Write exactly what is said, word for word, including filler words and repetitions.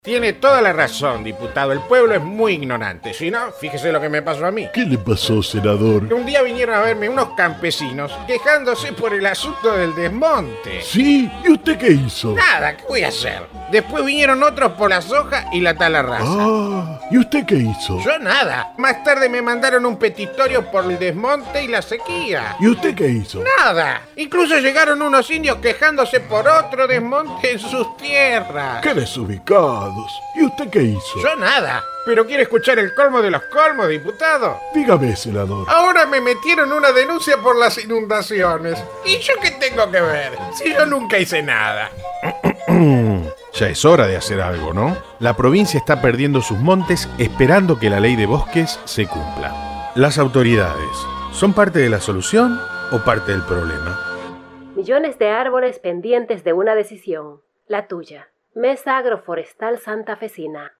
Tiene toda la razón, diputado. El pueblo es muy ignorante. Si no, fíjese lo que me pasó a mí. ¿Qué le pasó, senador? Un día vinieron a verme unos campesinos quejándose por el asunto del desmonte. ¿Sí? ¿Y usted qué hizo? Nada, ¿qué voy a hacer? Después vinieron otros por la soja y la tala rasa. Ah, ¿y usted qué hizo? Yo nada. Más tarde me mandaron un petitorio por el desmonte y la sequía. ¿Y usted qué hizo? Nada. Incluso llegaron unos indios quejándose por otro desmonte en sus tierras. ¡Qué desubicados! ¿Y usted qué hizo? Yo nada. ¿Pero quiere escuchar el colmo de los colmos, diputado? Dígame, senador. Ahora me metieron una denuncia por las inundaciones. ¿Y yo qué tengo que ver? Si yo nunca hice nada. Ya es hora de hacer algo, ¿no? La provincia está perdiendo sus montes esperando que la ley de bosques se cumpla. Las autoridades, ¿son parte de la solución o parte del problema? Millones de árboles pendientes de una decisión, la tuya. Mesa Agroforestal Santafesina.